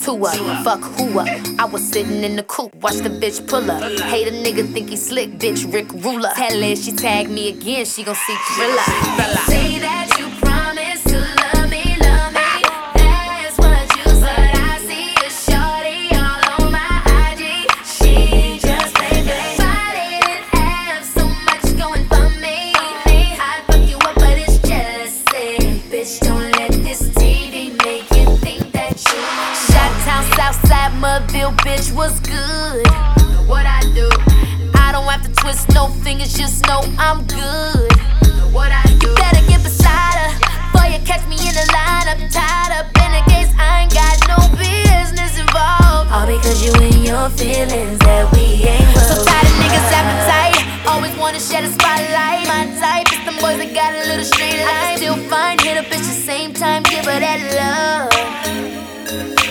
to her. Fuck who up. I was sitting in the coupe, watch the bitch pull up. Hate a nigga, think he slick, bitch, Rick Ruler. Tell her she tag me again, she gon' see Thriller. Say that you promise to love me, love me. That's what you said. I see a shorty all on my IG. She just play. If I didn't have so much going for me, I'd fuck you up, but it's jealousy. Bitch, don't let this TV make you think that you Shot-town, Southside, Mudville, bitch, was good. What I do? I don't have to twist no fingers, just know I'm good. What I do? You better get beside her, before you catch me in the lineup, tied up in a case I ain't got no business involved. All because you in your feelings that we ain't well. So tired of niggas appetite, always wanna shed a spotlight. My type is them boys that got a little straight line. I can still find, hit a bitch the same time, give her that love.